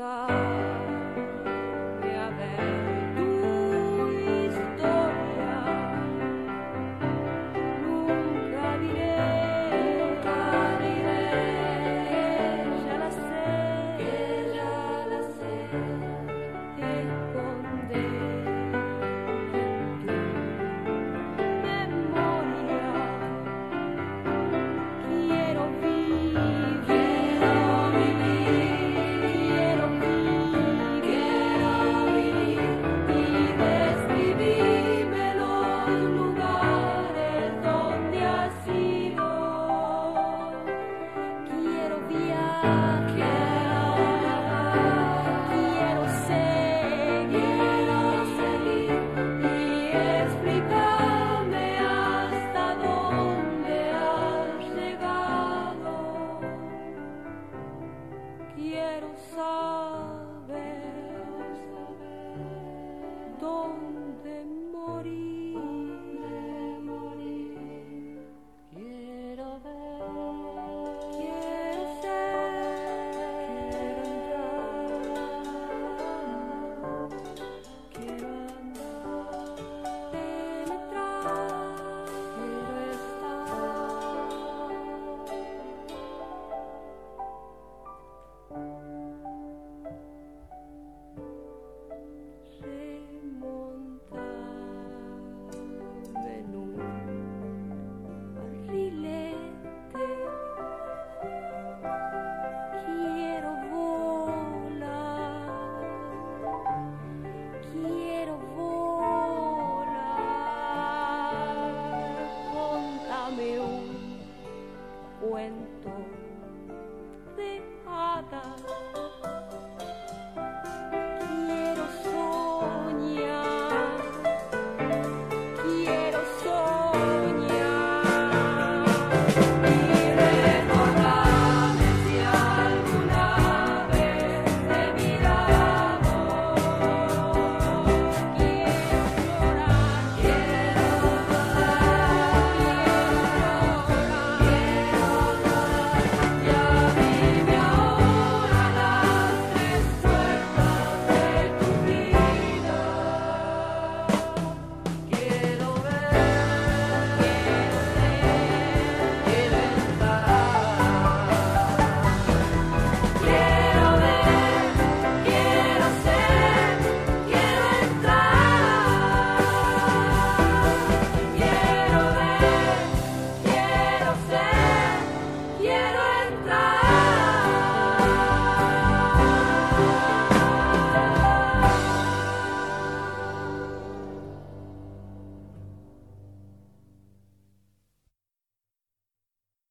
a ver tu historia. Nunca diré que ya la sé, esconder en tu memoria. Quiero vivir, y describirme los lugares donde has ido. Quiero viajar, quiero seguir y explicarme hasta dónde has llegado. Quiero saber dónde morir. Quiero ver, quiero ser, quiero andar, penetrar, quiero estar. Remontarme en un barrilete. Quiero volar, quiero volar. Contame un cuento de hadas.